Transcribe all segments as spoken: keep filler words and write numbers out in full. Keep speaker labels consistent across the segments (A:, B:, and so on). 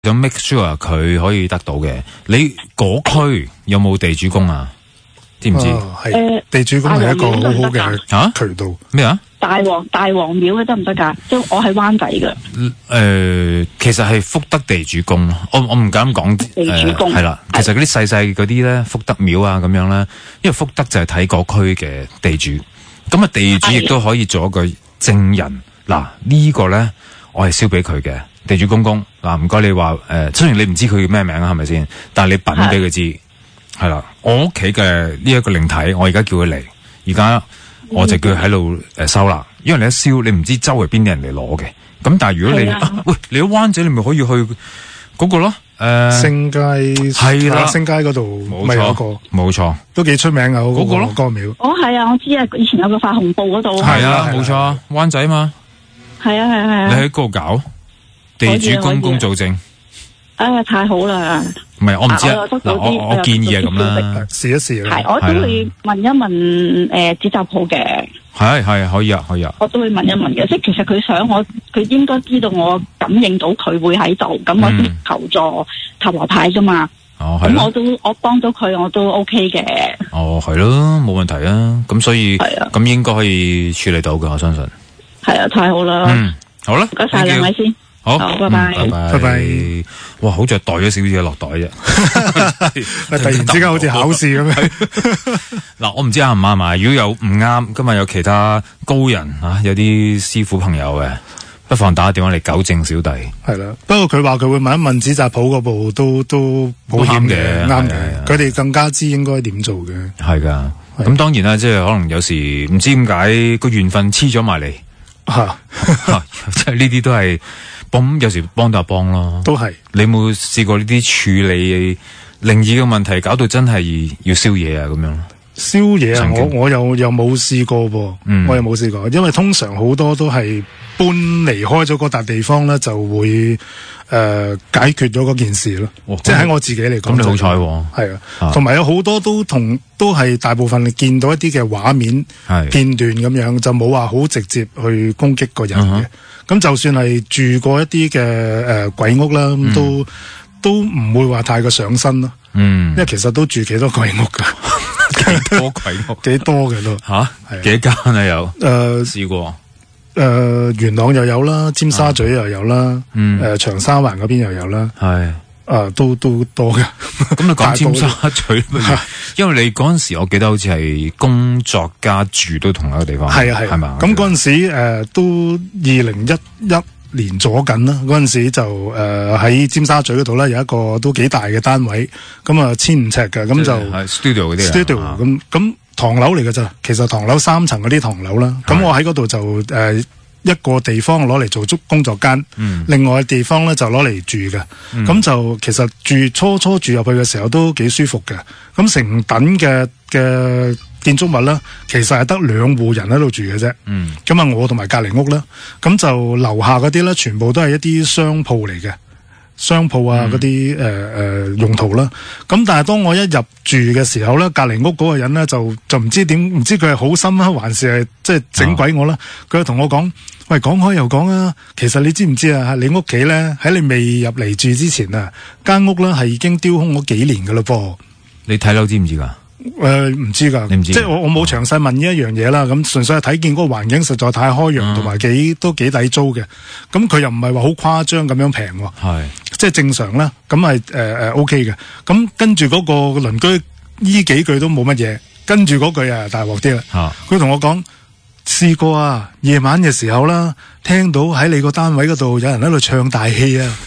A: 想 make sure 佢可以得到嘅。你嗰區有冇地主公啊？知唔知？
B: 係、呃、地主公係一個好好嘅渠道。咩啊？
C: 大王大王廟嘅得唔得噶？即係我係灣仔嘅。
A: 誒、呃，其實係福德地主公咯。我我唔敢講地主公係啦、呃。其實嗰啲細細嗰啲咧，福德廟啊咁樣咧，因為福德就係睇嗰區嘅地主。咁啊，地主亦都可以做一個證人。嗱，呢個咧我係燒俾佢嘅地主公公。嗱，唔該你話誒、呃，雖然你唔知佢叫咩名啊，係咪先？但係你品俾佢知。係啦，我屋企嘅呢一個靈體，我而家叫佢嚟，而家我就叫佢喺度誒收啦。因為你一燒，你唔知周圍邊啲人嚟攞嘅。咁但係如果你、啊、喂，你喺灣仔，你咪可以去嗰個咯。誒、呃，
B: 星街係啦，星街嗰度咪有個，冇錯，都幾出名啊！嗰、那個咯，嗰、那個廟。
C: 哦，係啊，我知啊，以前有個發紅布嗰度。
A: 係啊，冇錯，灣仔嘛。
C: 係啊，係啊，係啊。
A: 你喺嗰度搞地主公公做證。
C: 哎呀，太好啦！
A: 唔係，我唔知啊。嗱，我我，我建議係咁啦，試一試啦。
C: 係，我都會問一問誒紙紮鋪嘅。係
A: 係可以啊，可以啊。
C: 我都會問一問嘅，即係其實佢想我，佢應該知道我感應到佢會喺度，咁我先求助塔羅牌啫嘛。
A: 哦，
C: 係。咁我都我幫到佢，我都 OK 嘅。
A: 哦，係咯，冇問題啊。咁所以咁應該可以處理到嘅，我相信。
C: 係啊，太好啦。
A: 嗯，好啦，
C: 唔該晒兩位先。
A: 好，
C: 好，拜拜，
A: 拜拜，拜拜。哇，好似袋咗少少嘢落袋啫，
B: 突然之間好似考試咁樣。
A: 嗱，我唔知啱唔啱啊。如果有唔啱，今日有其他高人啊，有啲師傅朋友嘅，不妨打個電話嚟糾正小弟。係啦，不過佢話佢會問一問紙紮鋪嗰部都都保險嘅，啱嘅。佢哋更加知應該點做嘅。係噶，咁當然啦，即係可能有時唔知點解個緣分黐咗埋嚟，吓，即係呢啲都係。咁有時幫就幫咯，都係。你有冇試過呢啲處理靈異嘅問題，搞到真係要燒嘢啊咁樣？燒嘢啊，我我又又冇試過噃、嗯，我又冇試過，因為通常好多都係搬離開咗嗰笪地方咧，就會誒、呃、解決咗嗰件事咯。即係喺我自己嚟講，咁你好彩喎。係啊，同埋有好多都同都係大部分你見到一啲嘅畫面片段咁樣，就冇話好直接去攻擊個人嘅。咁、嗯、就算係住過一啲嘅誒鬼屋啦，嗯、都都唔會話太過上身咯。嗯，因為其實都住幾多鬼屋噶，幾多鬼屋，幾多嘅都吓，係幾間啊有？誒、呃，試過誒、呃，元朗又有啦，尖沙咀又有啦，誒、嗯呃，長沙灣嗰邊又有啦，係。誒、啊，都都多嘅。咁你講尖沙咀，因為你嗰陣時，我記得好似係工作加住都同一個地方。係啊係，係嘛。咁嗰陣時誒、呃，都二零一一年咗緊啦。嗰陣時就誒喺、呃、尖沙咀嗰度咧，有一個都幾大嘅單位，咁啊千五尺嘅，咁就 studio 嗰啲 studio 咁咁唐樓嚟嘅咋。其實唐樓三層嗰啲唐樓啦。咁我喺嗰度就誒。呃一個地方攞嚟做足工作間、嗯，另外嘅地方咧就攞嚟住嘅。咁、嗯、就其實住初初住入去嘅時候都幾舒服嘅。咁成等嘅嘅建築物啦，其實係得兩戶人喺度住嘅啫。咁、嗯、啊，我同埋隔籬屋啦，咁就樓下嗰啲咧，全部都係一啲商鋪嚟嘅。商鋪啊，嗰啲誒誒用途啦，咁但係當我一入住嘅時候咧，隔籬屋嗰個人咧就就唔知點，唔知佢係好心啊，還是係即係整鬼我啦？佢就同我講：喂，講開又講啊，其實你知唔知啊？你屋企咧喺你未入嚟住之前啊，間屋咧係已經丟空咗幾年噶啦噃。你睇樓知唔知噶？誒、呃，唔知噶，你唔知？即係我我冇詳細問呢一樣嘢啦。咁純粹係睇見嗰個環境實在太開揚，同埋幾都幾抵租嘅。咁佢又唔係話好誇張咁樣平，係即係正常啦。咁係誒誒 O K 嘅。咁跟住嗰個鄰居呢幾句都冇乜嘢，跟住嗰句啊大鑊啲啦。佢同我講。試過啊，夜晚嘅時候啦，聽到喺你個單位嗰度有人喺度唱大戲啊！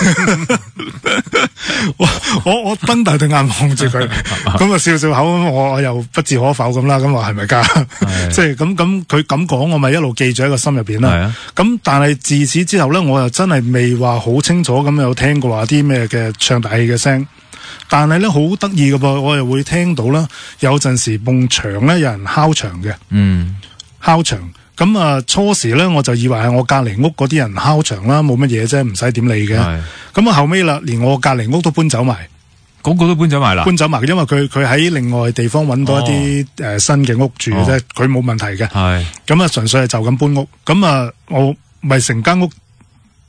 A: 我我我瞪大對眼望住佢，咁啊笑笑口，我我又不置可否咁啦，咁話係咪噶？即係咁咁，佢咁講，我咪一路記住喺個心入邊啦。咁但係自此之後咧，我又真係未話好清楚咁有聽過話啲咩嘅唱大戲嘅聲，但係咧好得意嘅噃，我又會聽到啦，有陣時埲牆咧有人敲牆嘅，嗯。敲牆咁啊！初時咧我就以為係我隔籬屋嗰啲人敲牆啦，冇乜嘢啫，唔使點理嘅。咁啊後尾啦，連我隔籬屋都搬走埋，嗰、嗰個都搬走埋啦。搬走埋，因為佢佢喺另外地方揾到一啲誒、哦呃、新嘅屋住嘅啫，佢、哦、冇問題嘅。係咁啊，純粹係就咁搬屋。咁啊，我咪成間屋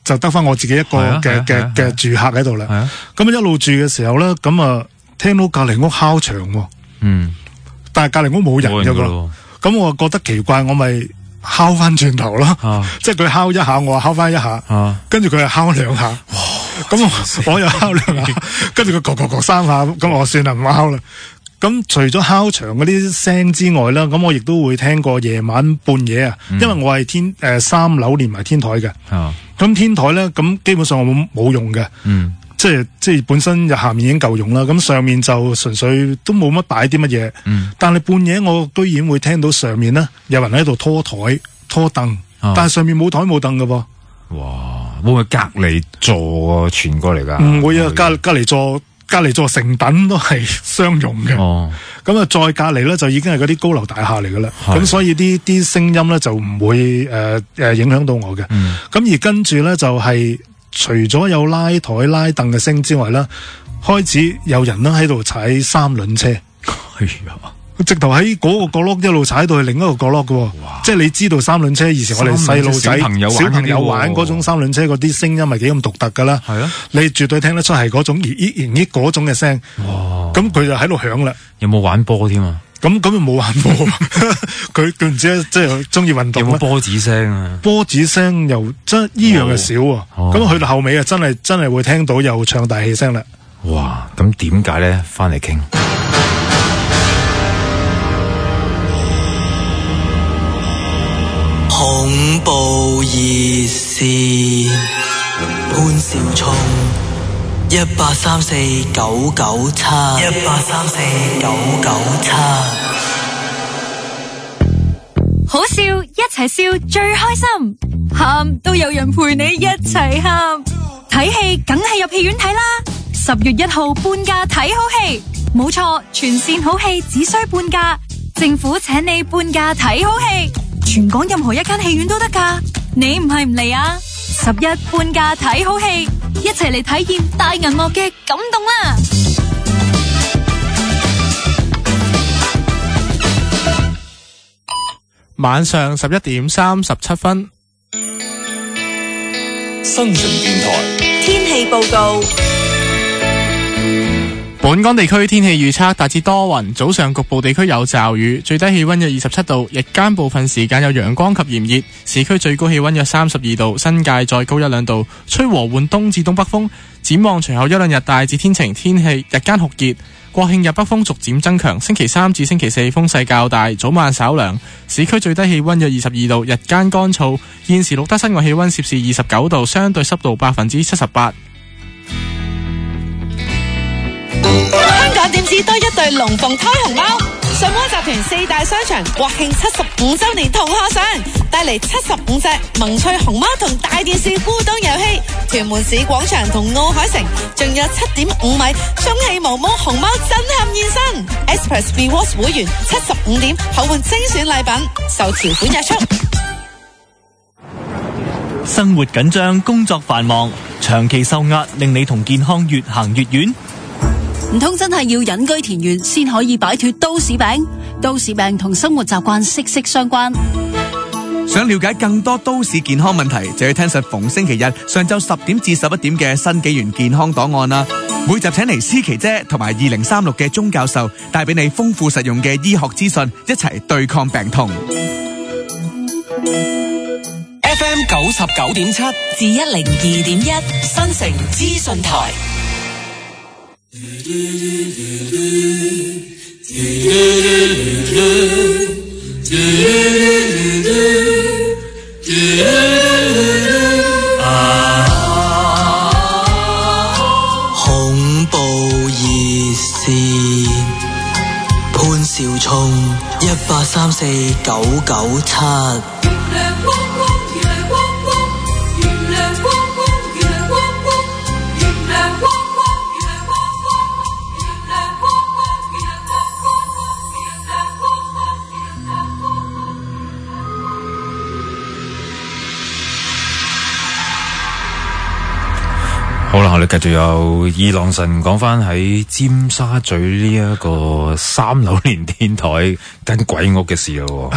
B: 就得翻我自己一個嘅嘅嘅住客喺度啦。咁一路住嘅時候咧，咁啊聽到隔籬屋敲牆喎。嗯。但係隔籬屋冇人㗎喎。咁我覺得奇怪，我咪敲翻轉頭咯。啊、即係佢敲一下，我敲翻一下。啊、跟住佢又敲兩下。咁我，我又敲兩下，跟住佢咯咯咯三下。咁我算啦，唔敲啦。咁除咗敲牆嗰啲聲之外啦，咁我亦都會聽過夜晚半夜啊，嗯、因為我係天誒、呃、三樓連埋天台嘅。咁、啊、天台咧，咁基本上我冇冇用嘅。嗯，即係即係本身下面已經夠用啦，咁上面就純粹都冇乜擺啲乜嘢。嗯，但係半夜我居然會聽到上面咧有人喺度拖台拖凳，啊、但係上面冇台冇凳㗎噃。
A: 哇，會唔會隔離座傳過嚟噶？
B: 唔會啊，隔隔離座。隔離座成品都係相容嘅，咁啊、哦、再隔離咧就已經係嗰啲高樓大廈嚟噶啦，咁的所以啲啲聲音咧就唔會誒誒、呃、影響到我嘅。咁、嗯、而跟住咧就係、是、除咗有拉台拉凳嘅聲之外咧，開始有人咧喺度踩三輪車。哎呀！直頭喺嗰個角落一路踩到去另一個角落嘅，哇即係你知道三輪車以前我哋細路仔小朋友玩嗰種三輪車嗰啲聲音係幾咁獨特噶啦，係啊，你絕對聽得出係嗰種咦咦咦咦嗰種嘅聲，咁佢就喺度響啦。
A: 有冇玩波添啊？
B: 咁咁又冇玩波，佢佢唔知即係中意運動。
A: 有冇波子聲啊？
B: 波子聲又真依樣係少啊，咁、哦、去到後尾啊，真係真係會聽到有唱大氣聲啦。
A: 哇！咁點解咧？翻嚟傾。
D: 恐怖熱線潘少聰一八三四九九七一八三四九九七，
E: 好笑一齊笑最開心，喊都有人陪你一齊喊，睇戲梗係入戲院睇啦！十月一號半價睇好戲，冇錯，全線好戲只需半價，政府請你半價睇好戲。全港任何一間戲院都得㗎，你唔係唔嚟啊？十一半價睇好戲，一齊嚟體驗大銀幕嘅感動啦！
F: 晚上十一點三十七分，
G: 新城電台
H: 天氣報告。
F: 本港地區天氣預測大致多雲，早上局部地區有驟雨，最低氣溫約二十七度，日間部分時間有陽光及炎熱，市區最高氣溫約三十二度，新界再高一兩度，吹和緩東至東北風。展望隨後一兩日大致天晴，天氣日間酷熱，國慶日北風逐漸增強，星期三至星期四風勢較大，早晚稍涼，市區最低氣溫約二十二度，日間乾燥。現時錄得室外氣溫攝氏二十九度，相對濕度百分之七十八。
H: 香港點止多一對龍鳳胎熊貓？信和集團四大商場國慶七十五周年同賀上，帶嚟七十五隻萌趣熊貓同大電視互動遊戲，屯門市廣場同奧海城仲有七點五米充氣毛毛熊貓震撼現身 ，Express Rewards 會員七十五點可換精選禮品，受條款約束。
I: 生活緊張，工作繁忙，長期受壓，令你同健康越行越遠。
J: 唔通真係要隱居田園先可以擺脫都市病？都市病同生活習慣息息相關。
K: 想了解更多都市健康問題，就要聽實逢星期日上晝十點至十一點嘅新紀元健康檔案啦。每集請嚟思琪姐同埋二零三六嘅鐘教授，帶俾你豐富實用嘅醫學資訊，一齊對抗病痛。
D: F M 九十九點七至一零二點一，新城資訊台。 恐怖熱線潘少聰一八三四九九七。
A: 好啦，我哋繼續有伊朗神講翻喺尖沙咀呢一個三樓連天台跟鬼屋嘅事咯。
B: 係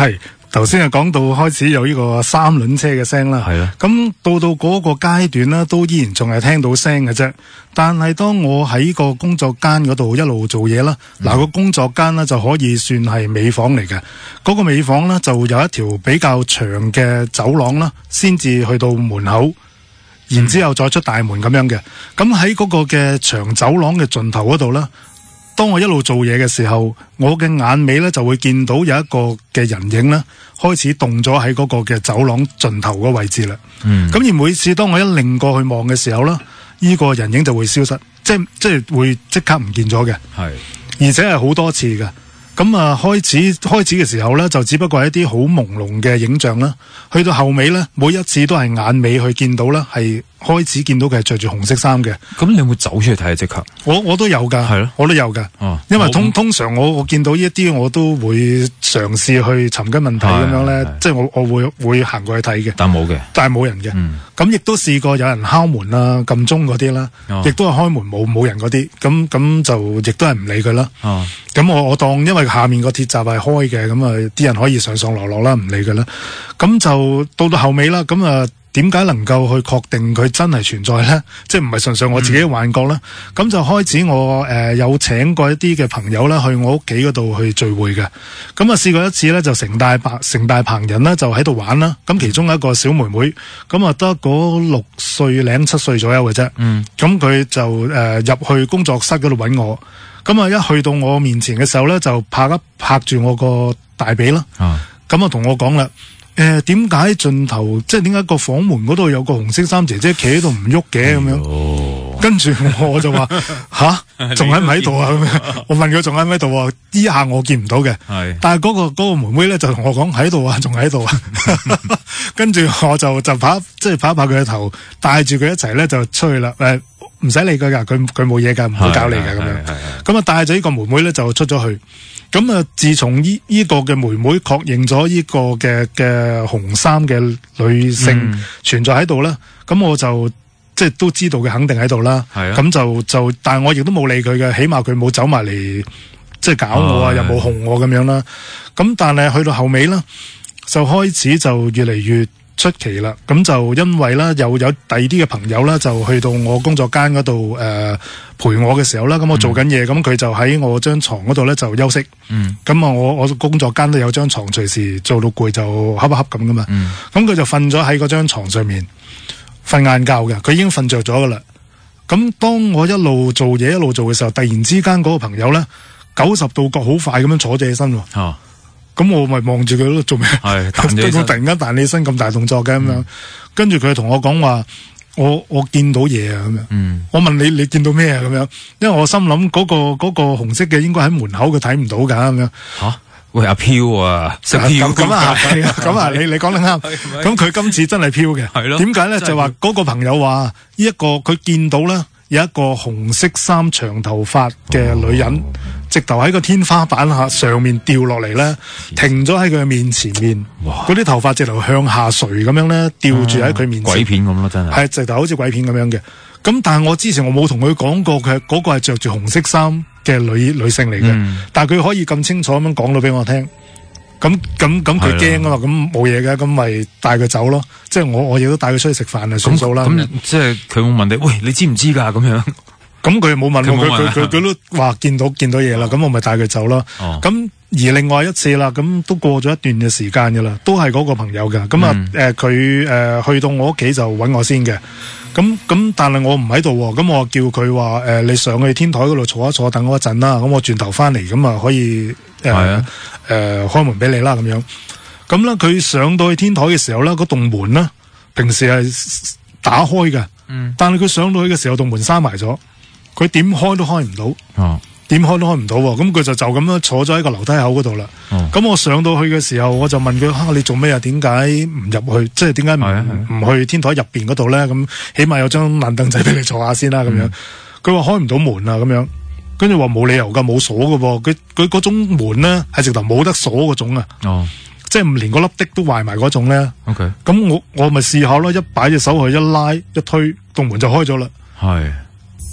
B: 頭先係講到開始有呢個三輪車嘅聲啦，係啦。咁到到嗰個階段咧，都依然仲係聽到聲嘅啫。但係當我喺個工作間嗰度一路做嘢啦，嗱、嗯、個工作間咧就可以算係尾房嚟嘅。嗰、那個尾房咧就有一條比較長嘅走廊啦，先至去到門口，然之後再出大門咁樣嘅。咁喺嗰個嘅長走廊嘅盡頭嗰度咧，當我一路做嘢嘅時候，我嘅眼尾咧就會見到有一個嘅人影咧，開始動咗喺嗰個嘅走廊盡頭個位置啦。嗯，咁而每次當我一擰過去望嘅時候咧，呢、這個人影就會消失，即係即係會即刻唔見咗嘅。係，而且係好多次嘅。咁啊，開始開始嘅時候咧，就只不過係一啲好朦朧嘅影像啦。去到後尾咧，每一次都係眼尾去見到啦，係開始見到佢係着住紅色衫嘅。咁你有冇走出去睇啊？即刻，我我都有噶，係咯，我都有噶。哦，因為通通常我我見到呢一啲，我都會嘗試去尋根問底咁樣咧，即係我我會會行過去睇嘅。但冇嘅，但係冇人嘅。咁亦都試過有人敲門啦、撳鐘嗰啲啦，亦都係開門冇冇人嗰啲。咁咁就亦都係唔理佢啦。哦，咁我我當因為下面個鐵閘係開嘅，咁啊啲人可以上上落落啦，唔理佢啦。咁就到到後尾啦，咁啊點解能夠去確定佢真係存在咧？即係唔係純粹我自己嘅幻覺咧？咁、嗯、就開始我誒、呃、有請過一啲嘅朋友啦，去我屋企嗰度去聚會嘅。咁啊試過一次咧，就成大白成大棚人啦，就喺度玩啦。咁其中一個小妹妹，咁啊得嗰六歲零七歲左右嘅啫。嗯，咁佢就誒入、呃、去工作室嗰度揾我。咁啊一去到我面前嘅時候咧，就拍一拍住我個大髀啦。啊，咁啊同我講啦。誒，點解盡頭即係點解個房門嗰度有個紅色衫姐姐企喺度唔喐嘅咁樣？跟住我就話吓，仲喺唔喺度啊？咁樣我問佢仲喺唔喺度啊？呢下我見唔到嘅，但係嗰、嗰個、嗰個妹妹咧就同我講喺度啊，仲喺度啊。跟住我就就拍即係拍一拍佢嘅頭，帶住佢一齊咧就出去啦。誒，唔使理佢噶，佢佢冇嘢噶，唔會搞你噶咁樣。咁啊帶咗呢個妹妹咧就出咗去。咁啊！自從呢呢個嘅妹妹確認咗呢個嘅嘅紅衫嘅女性存在喺度啦，咁、嗯、我就即係都知道佢肯定喺度啦。係啊，咁就就，但係我亦都冇理佢嘅，起碼佢冇走埋嚟即係搞我啊，又冇哄我咁樣啦。咁但係去到後尾啦，就開始就越嚟越出奇啦。咁就因為啦，又有第二啲嘅朋友啦，就去到我工作間嗰度誒陪我嘅時候啦，咁我做緊嘢，咁、嗯、佢就喺我張床嗰度咧就休息。嗯，咁啊，我我工作間都有張床，隨時做到攰就瞌一瞌咁噶嘛。嗯，咁佢就瞓咗喺嗰張床上面瞓晏覺嘅，佢已經瞓着咗噶啦。咁當我一路做嘢一路做嘅時候，突然之間嗰個朋友咧九十度角好快咁樣坐咗起身。哦，咁我咪望住佢咯，做咩？係彈起身，突然間彈起身咁大動作嘅咁樣，嗯、跟住佢同我講話。我我見到嘢啊咁樣，嗯、我問你你見到咩啊咁樣？因為我心諗嗰、嗰個、嗰個紅色嘅應該喺門口，佢睇唔到噶咁樣。吓，喂阿飄啊，識飄咁啊，係啊，咁啊，你你講得啱。咁佢今次真係飄嘅，係咯？點解咧？就話嗰個朋友話呢一個佢見到咧有一個紅色衫長頭髮嘅女人。哦，直頭喺個天花板下上面掉落嚟咧，停咗喺佢嘅面前面，嗰啲頭髮直頭向下垂咁樣咧，吊住喺佢面前，鬼片咁咯，真係係直頭好似鬼片咁樣嘅。咁但係我之前我冇同佢講過，佢嗰個係着住紅色衫嘅女女性嚟嘅，嗯、但係佢可以咁清楚咁樣講到俾我聽。咁咁咁佢驚啊嘛，咁冇嘢嘅，咁咪帶佢走咯。即係我我亦都帶佢出去食飯啊，算數啦。咁即係佢冇問你，喂，你知唔知噶咁樣？咁佢又冇問我，佢佢佢佢都話見到見到嘢啦，咁、哦、我咪帶佢走咯。咁、哦、而另外一次啦，咁都過咗一段嘅時間噶啦，都係嗰個朋友噶。咁啊誒佢誒去到我屋企就揾我先嘅。咁咁但係我唔喺度喎，咁我叫佢話誒你上去天台嗰度坐一坐，等我一陣啦。咁我轉頭翻嚟，咁啊可以誒誒、呃呃、開門俾你啦咁樣。咁咧佢上到去天台嘅時候咧，嗰棟門咧平時係打開嘅，嗯、但係佢上到去嘅時候，棟門閂埋咗。佢點開都開唔到，哦、點開都開唔到，咁佢就就咁樣坐咗喺個樓梯口嗰度啦。咁、哦、我上到去嘅時候，我就問佢：，哈、啊，你做咩啊？點解唔入去？即係點解唔唔去天台入邊嗰度咧？咁起碼有張爛凳仔俾你坐下先啦。咁、嗯、樣，佢話開唔到門啊。咁樣，跟住話冇理由噶，冇鎖噶噃。佢佢嗰種門咧係直頭冇得鎖嗰種啊。哦、即係唔連個粒的都壞埋嗰種咧。OK，咁我我咪試下咯，一擺隻手去一拉一推，棟門就開咗啦。係。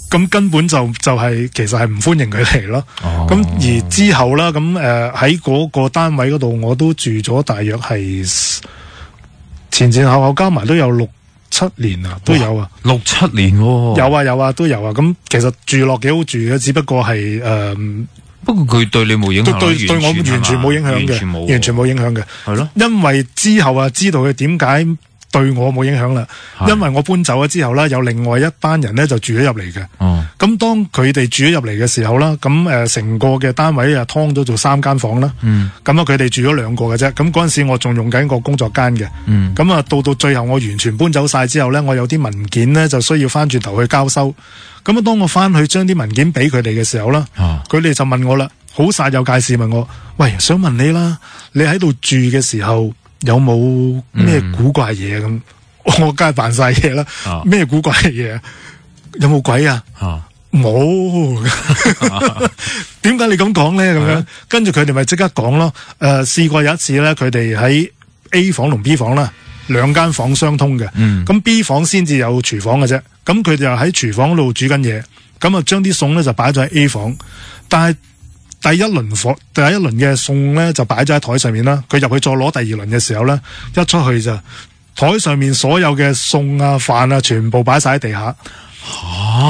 B: 咁根本就就係、是、其實係唔歡迎佢嚟咯。咁、哦、而之後啦，咁誒喺嗰個單位嗰度，我都住咗大約係前前後後加埋都有六七年啊，都有啊，
A: 六七年、哦，
B: 有啊有啊都有啊。咁其實住落幾好住嘅，只不過係誒。呃
A: 不過佢對你冇影響，
B: 對對我完全冇影響嘅，完全冇影響嘅，
A: 係咯。
B: 因為之後啊，知道佢點解對我冇影響啦。因為我搬走咗之後啦，有另外一班人咧就住咗入嚟嘅。哦，咁當佢哋住咗入嚟嘅時候啦，咁誒成個嘅單位啊，劏咗做三間房啦。嗯，咁啊，佢哋住咗兩個嘅啫。咁嗰陣時我仲用緊個工作間嘅。嗯，咁啊，到到最後我完全搬走晒之後咧，我有啲文件咧就需要翻轉頭去交收。咁啊，當我翻去將啲文件俾佢哋嘅時候啦，佢哋就問我啦，好煞有介事問我，喂，想問你啦，你喺度住嘅時候有冇咩古怪嘢咁？嗯、我梗係扮晒嘢啦，咩、啊、古怪嘢？有冇鬼啊？冇、啊，點解你咁講咧？咁樣，跟住佢哋咪即刻講咯。誒、呃，試過有一次咧，佢哋喺 A 房同 B 房啦，兩間房相通嘅。咁、嗯、B 房先至有廚房嘅啫。咁佢哋又喺廚房嗰度煮緊嘢，咁啊將啲餸咧就擺咗喺 A 房，但係第一輪房第一輪嘅餸咧就擺咗喺台上面啦。佢入去再攞第二輪嘅時候咧，一出去就台上面所有嘅餸啊飯啊全部擺晒喺地下。吓，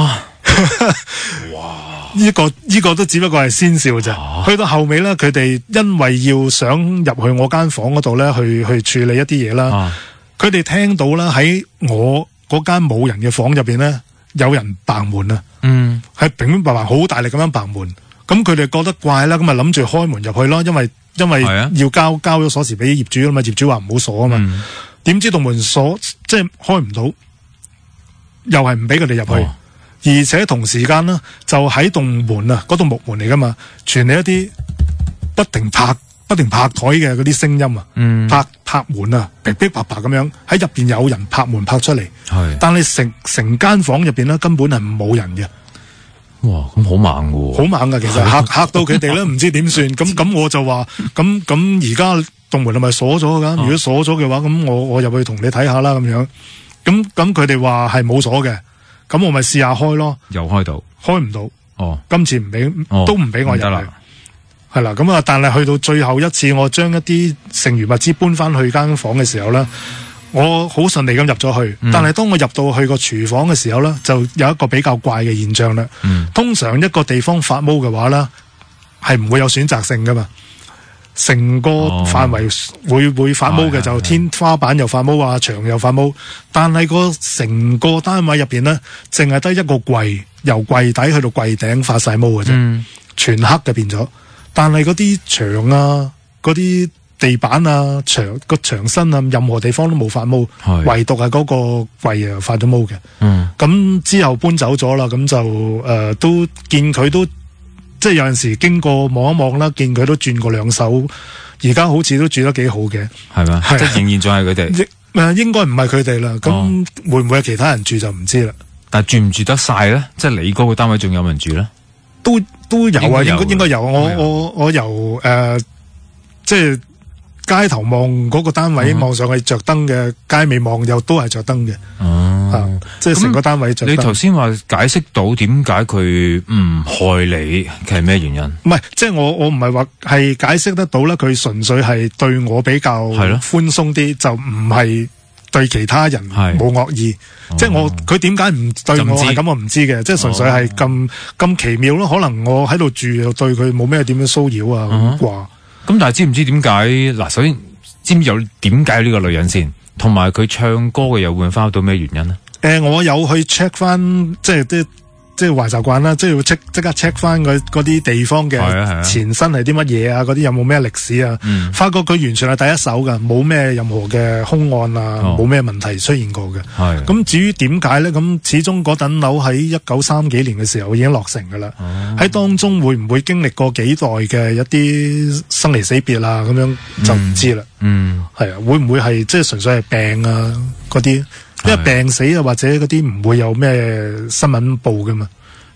B: 哇！呢、這個呢、這個都只不過係先兆咋，去到後尾咧，佢哋因為要想入去我間房嗰度咧，去去處理一啲嘢啦，佢哋聽到啦喺我嗰間冇人嘅房入邊咧，有人嘭門啊！嗯，係平平白白好大力咁樣嘭門，咁佢哋覺得怪啦，咁咪諗住開門入去咯，因為因為要交、啊、交咗鎖匙俾業主啊嘛，業主話唔好鎖啊嘛，點、嗯、知道門鎖即係開唔到，又係唔俾佢哋入去，哦、而且同時間呢，就喺棟門啊，嗰棟木門嚟噶嘛，傳嚟一啲不停拍。不停拍台嘅嗰啲聲音啊，嗯、拍拍門啊，噼噼啪啪咁樣喺入邊有人拍門拍出嚟，但係成成間房入邊咧根本係冇人嘅。
A: 哇，咁好猛嘅，
B: 好猛噶，其實嚇嚇到佢哋咧，唔知點算。咁咁我就話，咁咁而家棟門係咪鎖咗噶？如果鎖咗嘅話，咁我我入去同你睇下啦，咁樣。咁咁佢哋話係冇鎖嘅，咁我咪試下開咯。
A: 又開到？開唔到。
B: 哦，今次唔俾，都唔俾我入去。係啦，咁啊，但係去到最後一次，我將一啲剩餘物資搬翻去間房嘅時候咧，我好順利咁入咗去。嗯、但係當我入到去個廚房嘅時候咧，就有一個比較怪嘅現象啦。嗯、通常一個地方發毛嘅話咧，係唔會有選擇性噶嘛，成個範圍會、哦、會發毛嘅，就天花板又發毛啊，牆又發毛。但係個成個單位入邊咧，淨係得一個櫃，由櫃底去到櫃頂發晒毛嘅啫，嗯、全黑嘅變咗。但係嗰啲牆啊、嗰啲地板啊、牆個牆身啊，任何地方都冇發毛，唯獨係嗰個櫃啊發咗毛嘅。嗯，咁之後搬走咗啦，咁就誒、呃、都見佢都即係有陣時經過望一望啦，見佢都轉過兩手，而家好似都住得幾好嘅，係咪？
A: 即係仍然仲係佢哋？
B: 誒，應該唔係佢哋啦。咁、哦、會唔會係其他人住就唔知啦。
A: 但係住唔住得晒咧？即係你嗰個單位仲有冇人住咧？
B: 都都有啊，應該應該有。我我我由誒、呃，即係街頭望嗰個單位望、嗯、上去着燈嘅，街尾望又都係着燈嘅。哦、嗯啊，即係成個單位着燈。
A: 你頭先話解釋到點解佢唔害你，係咩原因？
B: 唔係，即係我我唔係話係解釋得到啦，佢純粹係對我比較寬鬆啲，就唔係對其他人冇惡意。即係我佢點解唔對我係咁，我唔知嘅，即係純粹係咁咁奇妙咯。可能我喺度住又對佢冇咩點樣騷擾啊咁啩。咁、
A: 嗯、但係知唔知點解？嗱，首先知唔知有點解呢個女人先，同埋佢唱歌嘅又會翻到咩原因呢？
B: 誒、呃，我有去 check 翻，即係啲。即係壞習慣啦，即係要 check 即刻 check 翻嗰啲地方嘅前身係啲乜嘢啊，嗰啲有冇咩歷史啊？嗯、發覺佢完全係第一手噶，冇咩任何嘅兇案啊，冇咩、哦、問題出現過嘅。係咁至於點解咧？咁始終嗰棟樓喺一九三幾年嘅時候已經落成噶啦，喺、哦、當中會唔會經歷過幾代嘅一啲生離死別啊？咁樣就唔知啦。嗯，係啊，會唔會係即係純粹係病啊嗰啲？因為病死啊，或者嗰啲唔會有咩新聞報噶嘛，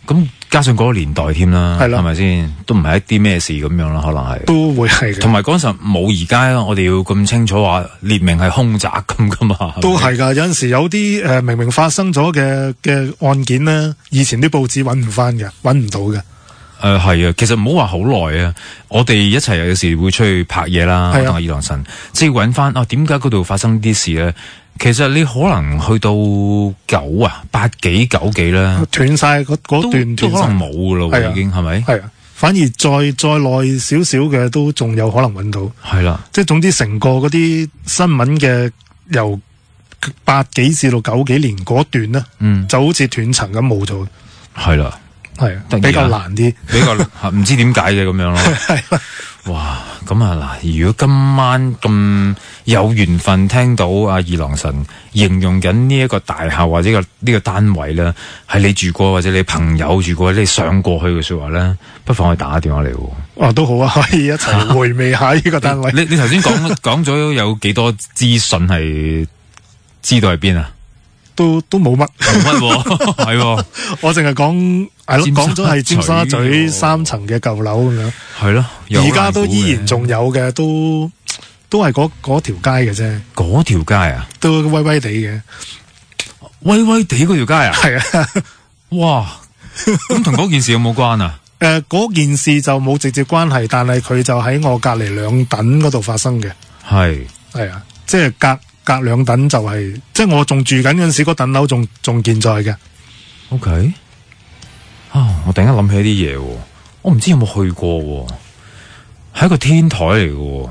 A: 咁加上嗰個年代添啦，
B: 係啦，
A: 係咪先？都唔係一啲咩事咁樣啦，可能係
B: 都會係嘅。
A: 同埋嗰陣冇而家我哋要咁清楚話列明係兇宅咁噶嘛？
B: 都係㗎，有陣時有啲誒、呃、明明發生咗嘅嘅案件咧，以前啲報紙揾唔翻嘅，揾唔到嘅。
A: 誒係啊，其實唔好話好耐啊，我哋一齊有時會出去拍嘢啦，同阿二郎神，即係揾翻啊點解嗰度發生啲事咧？其實你可能去到九啊八幾九幾啦，
B: 斷晒嗰嗰段
A: 都，都可能冇噶咯，已經係咪？
B: 係啊，反而再再耐少少嘅都仲有可能揾到。
A: 係啦，
B: 即係總之成個嗰啲新聞嘅由八幾至到九幾年嗰段咧，嗯，就好似斷層咁冇咗。係啦，係啊，比較難啲，
A: 比較唔知點解嘅咁樣咯。係哇，咁啊嗱，如果今晚咁有緣分聽到阿二郎神形容緊呢一個大廈或者個呢個單位咧，係你住過或者你朋友住過，你上過去嘅說話咧，不妨可以打電話嚟。
B: 哦，都好啊，可以一齊回味下呢個單位。
A: 你你頭先講講咗有幾多資訊係知道喺邊啊？
B: 都都冇乜，
A: 冇乜係喎。
B: 我淨係講係咯，講咗係尖沙咀三層嘅舊樓咁樣。
A: 係咯，
B: 而家都依然仲有嘅，都都係嗰嗰條街嘅啫。
A: 嗰條街啊，
B: 都威威地嘅，
A: 威威地嗰條街啊，
B: 係啊。
A: 哇，咁同嗰件事有冇關啊？
B: 誒、呃，嗰件事就冇直接關係，但係佢就喺我隔籬兩等嗰度發生嘅。係係啊，即係隔。隔兩等就係、是，即係我仲住緊嗰陣時，嗰等樓仲仲健在嘅。
A: O、okay? K， 啊，我突然間諗起啲嘢，我唔知有冇去過，係一個天台嚟嘅。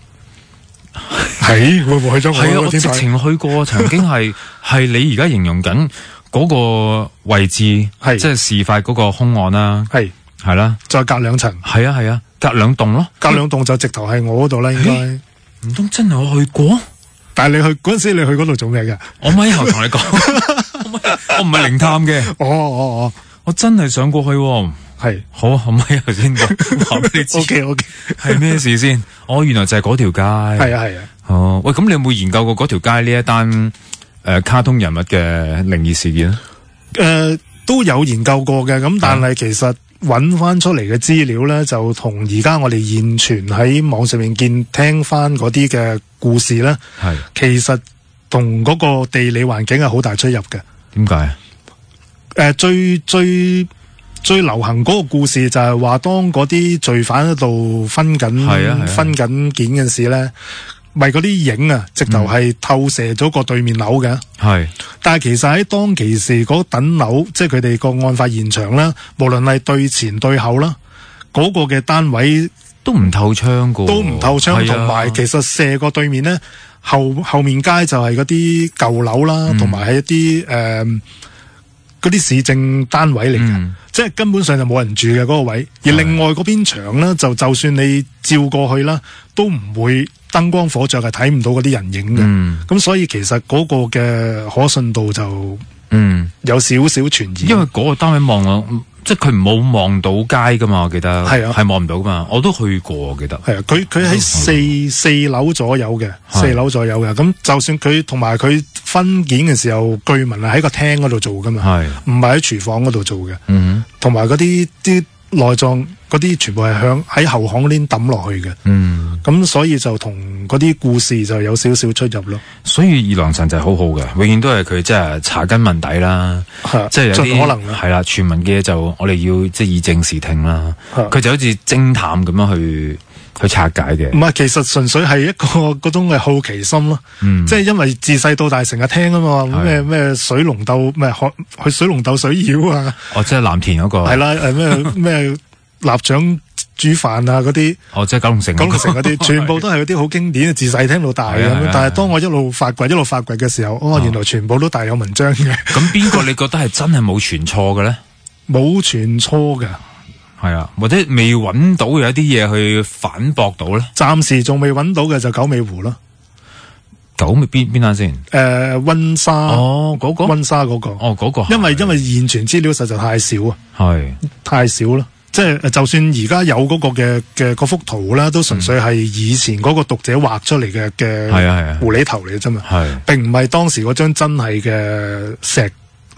B: 係會唔會去咗？
A: 係啊，我直情去過，曾經係係你而家形容緊嗰個位置，係即係事發嗰個兇案啦。係係啦，
B: 再隔兩層。
A: 係啊係啊，隔兩棟咯，
B: 隔兩棟就直頭係我嗰度啦，應該。
A: 唔通真係我去過？
B: 但係你去嗰陣時，你去嗰度做咩嘅？
A: 我咪以後同你講，我唔係靈探嘅。
B: 哦哦哦，
A: 我真係上過去。係好，我咪以後先講，話俾你知。
B: O K O K， 係
A: 咩事先？哦，原來就係嗰條街。
B: 係啊係啊。
A: 哦，喂，咁你有冇研究過嗰條街呢一單誒卡通人物嘅靈異事件咧？
B: 誒、呃，都有研究過嘅，咁但係其實。揾翻出嚟嘅資料咧，就同而家我哋現存喺網上面見聽翻嗰啲嘅故事咧，係其實同嗰個地理環境係好大出入嘅。
A: 點解啊？
B: 誒，最最最流行嗰個故事就係話，當嗰啲罪犯喺度分緊、啊啊、分緊件嘅事咧。咪嗰啲影啊，直頭係透射咗個對面樓嘅。係、嗯，但係其實喺當其時嗰等樓，即係佢哋個案發現場啦，無論係對前對後啦，嗰、嗰個嘅單位
A: 都唔透窗噶，
B: 都唔透窗，同埋、啊、其實射過對面咧，後後面街就係嗰啲舊樓啦，同埋係一啲誒嗰啲市政單位嚟嘅、嗯，即係根本上就冇人住嘅嗰個位。而另外嗰邊牆咧，就就算你照過去啦，都唔會。燈光火著係睇唔到嗰啲人影嘅，咁、嗯、所以其實嗰個嘅可信度就嗯有少少存疑。
A: 因為嗰個單位望啊，即係佢冇望到街噶嘛，我記得係啊，係望唔到噶嘛，我都去過，我記得
B: 係啊，佢佢喺四四樓左右嘅，四樓左右嘅，咁就算佢同埋佢分件嘅時候，據聞係喺個廳嗰度做噶嘛，係唔係喺廚房嗰度做嘅，嗯，同埋嗰啲啲內臟嗰啲全部係向喺後巷嗰邊抌落去嘅，嗯，咁所以就同嗰啲故事就有少少出入咯。
A: 所以二郎神就係好好嘅，永遠都係佢即係查根問底啦，即係有啲
B: 可能
A: 係啦，傳聞嘅嘢就我哋要即係以正視聽啦。佢就好似偵探咁樣去去拆解嘅。
B: 唔係，其實純粹係一個嗰種嘅好奇心咯。嗯，即係因為自細到大成日聽啊嘛，咩咩水龍鬥咩去水龍鬥水妖啊。
A: 哦，即係藍田嗰個。
B: 係啦，誒咩咩。臘腸煮飯啊嗰啲，
A: 哦，即係九龍城，
B: 九龍城嗰啲，全部都係嗰啲好經典嘅，自細聽到大咁。但係當我一路發掘一路發掘嘅時候，哦，原來全部都大有文章嘅。
A: 咁邊個你覺得係真係冇傳錯嘅咧？
B: 冇傳錯嘅，
A: 係啊，或者未揾到有一啲嘢去反駁到咧？
B: 暫時仲未揾到嘅就九尾湖咯。
A: 九尾邊邊間先？
B: 誒，溫莎
A: 哦，嗰個溫
B: 莎嗰個
A: 哦，嗰個，
B: 因為因為現存資料實在太少啊，
A: 係太
B: 少啦。即係就算而家有嗰個嘅嘅嗰幅圖啦，都純粹係以前嗰個讀者畫出嚟嘅嘅狐狸頭嚟嘅啫嘛，並唔係當時嗰張真係嘅石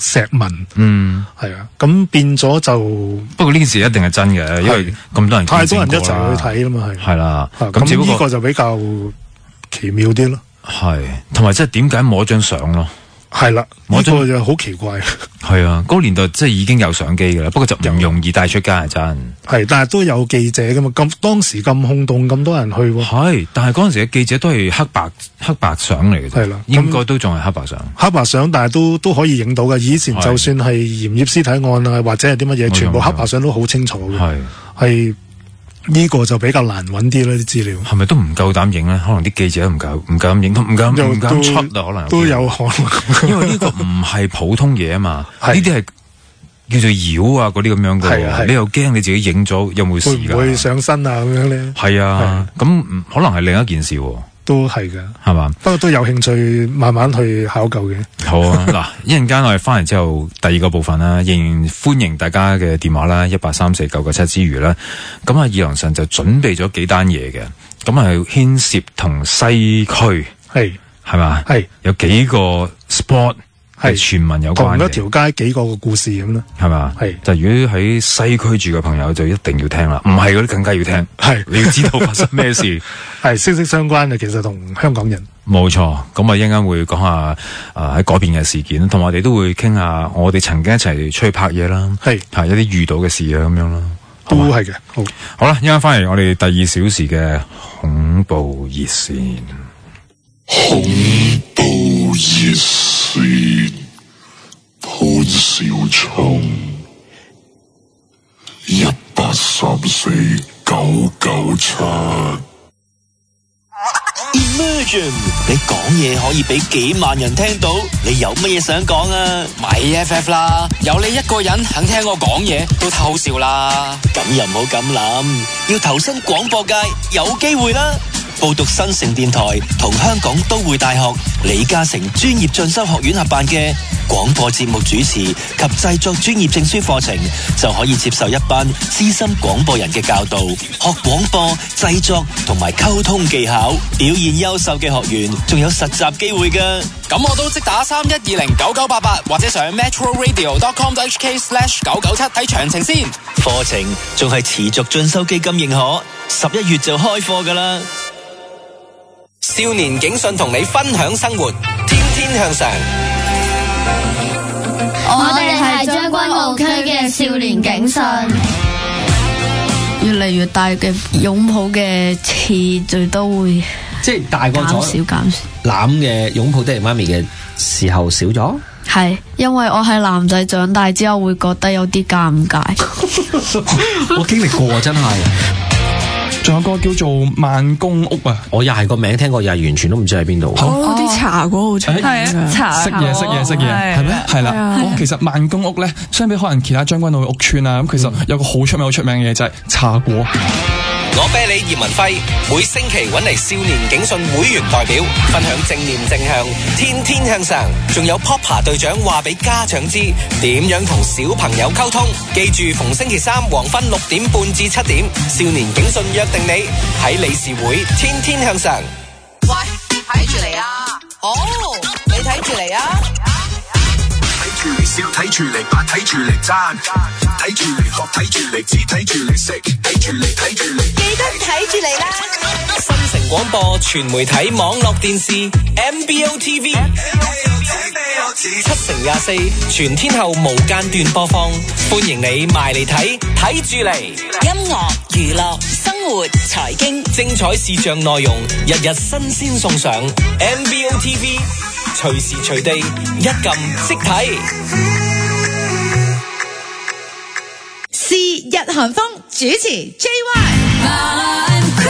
B: 石文，
A: 嗯，
B: 係啊，咁變咗就
A: 不過呢件事一定係真嘅，因為咁多人
B: 太多人一齊去睇啦嘛，係
A: 係啦，
B: 咁只不過呢個就比較奇妙啲咯，
A: 係同埋即係點解冇一張相咯？
B: 係啦，呢個就好奇怪。
A: 係啊，嗰個年代即係已經有相機噶啦，不過就唔容易帶出街係真。
B: 係，但係都有記者噶嘛，咁當時咁轟動，咁多人去喎。
A: 係，但係嗰陣時嘅記者都係黑白黑白相嚟嘅啫。係啦，應該都仲係黑白相。
B: 黑白相，但係都都可以影到嘅。以前就算係鹽業屍體案啊，或者係啲乜嘢，全部黑白相都好清楚嘅。係係。呢個就比較難揾啲啦，啲資料
A: 係咪都唔夠膽影咧？可能啲記者都唔夠唔夠膽影，唔夠唔敢出啊！可能
B: 都有可能，
A: 因為呢個唔係普通嘢啊嘛，呢啲係叫做妖啊嗰啲咁樣嘅，你又驚你自己影咗有冇事㗎？
B: 會唔會上身啊？咁樣咧？
A: 係啊，咁可能係另一件事喎。
B: 都係嘅，
A: 係嘛？
B: 不過都有興趣慢慢去考究嘅。
A: 好啊，嗱，一陣間我哋翻嚟之後，第二個部分啦，仍然歡迎大家嘅電話啦，一八三四九九七之餘啦，咁啊，二郎神就準備咗幾單嘢嘅，咁係牽涉同西區，
B: 係
A: 係嘛？係有幾個 sport。係傳聞有關嘅，同一條街幾個個故事咁咯，
B: 係
A: 嘛？係就如果喺西區住嘅朋友就一定要聽啦，唔係嗰啲更加要聽。係你要知道發生咩事，
B: 係息息相關嘅。其實同香港人
A: 冇錯。咁啊，一陣間會講下啊喺嗰邊嘅事件，同埋我哋都會傾下我哋曾經一齊出去拍嘢啦，係係一啲遇到嘅事啊咁樣啦，
B: 都係嘅。好，
A: 好啦，一陣間翻嚟我哋第二小時嘅恐怖熱線。
G: 恐怖熱線，潘少聰，一八三四九九七。
L: Imagine 你講嘢可以俾幾萬人聽到，你有乜嘢想講啊？
M: 咪 F F 啦，有你一個人肯聽我講嘢，都太好笑啦。
L: 咁又唔好咁諗，要投身廣播界，有機會啦。報讀新城電台同香港都會大學李嘉誠專業進修學院合辦嘅廣播節目主持及製作專業證書課程，就可以接受一班資深廣播人嘅教導，學廣播製作同埋溝通技巧。表現優秀嘅學員仲有實習機會㗎。
M: 咁我都即打三一二零九九八八，或者上 metroradio dot com dot h k slash 九九七睇詳情先。
L: 課程仲係持續進修基金認可，十一月就開課㗎啦。
M: 少年警訊同你分享生活，天天向上。
N: 我哋係將軍澳區嘅少年警訊。越嚟越大嘅擁抱嘅次序都會，
O: 即係大個咗
N: 減少減少。
O: 攬嘅擁抱爹哋媽咪嘅時候少咗。
N: 係，因為我係男仔，長大之後會覺得有啲尷尬。
O: 我經歷過真係。
P: 仲有個叫做萬公屋啊！
O: 我又係個名聽過，又係完全都唔知喺邊度。
Q: 哦，啲茶果好出名
P: 啊！茶識嘢識嘢識嘢，係咩？係啦。其實萬公屋咧，相比可能其他將軍澳嘅屋邨啊，咁其實有個好出名好出名嘅嘢就係茶果。
M: 我啤梨葉文輝每星期揾嚟少年警訊會員代表分享正念正向，天天向上，仲有 Popper 隊長話俾家長知點樣同小朋友溝通。記住逢星期三黃昏六點半至七點，少年警訊約定你喺理事會天天向上。
H: 喂，睇住嚟啊！好，你睇住嚟啊！
G: 睇住嚟笑，睇住嚟扮，睇住嚟讚，睇住嚟學，睇住嚟指，睇住嚟食，睇住嚟睇住嚟，
H: 記得睇住嚟啦！
M: 新城廣播全媒體網絡電視 M B O T V 七乘廿四全天候無間斷播放，歡迎你埋嚟睇，睇住嚟。
H: 音樂、娛樂、生活、財經，
M: 精彩視像內容，日日新鮮送上 M B O T V， 隨時隨地一撳即睇。
H: 是日韓風主持 J Y。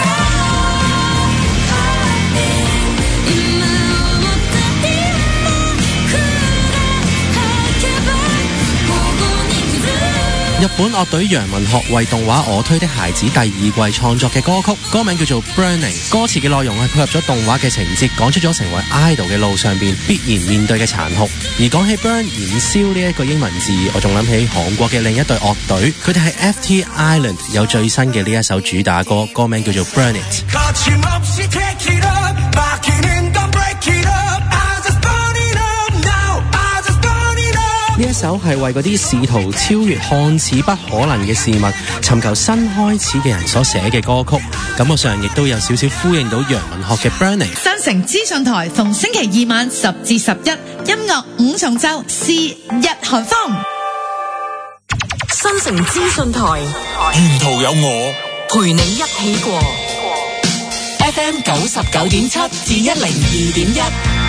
R: 日本樂隊楊文學為動畫《我推的孩子》第二季創作嘅歌曲，歌名叫做 Burning。歌詞嘅內容係配合咗動畫嘅情節，講出咗成為 idol 嘅路上邊必然面對嘅殘酷。而講起 burn 燃燒呢一個英文字，我仲諗起韓國嘅另一隊樂隊，佢哋係 F T Island， 有最新嘅呢一首主打歌，歌名叫做 Burn It。呢呢一首係為嗰啲試圖超越看似不可能嘅事物，尋求新開始嘅人所寫嘅歌曲，感覺上亦都有少少呼應到楊文學嘅 Burning。
H: 新城資訊台逢星期二晚十至十一，音樂五重奏，是日韓風。
Q: 新城資訊台，
G: 沿途有我
Q: 陪你一起過。F M 九十九點七至一零二點一。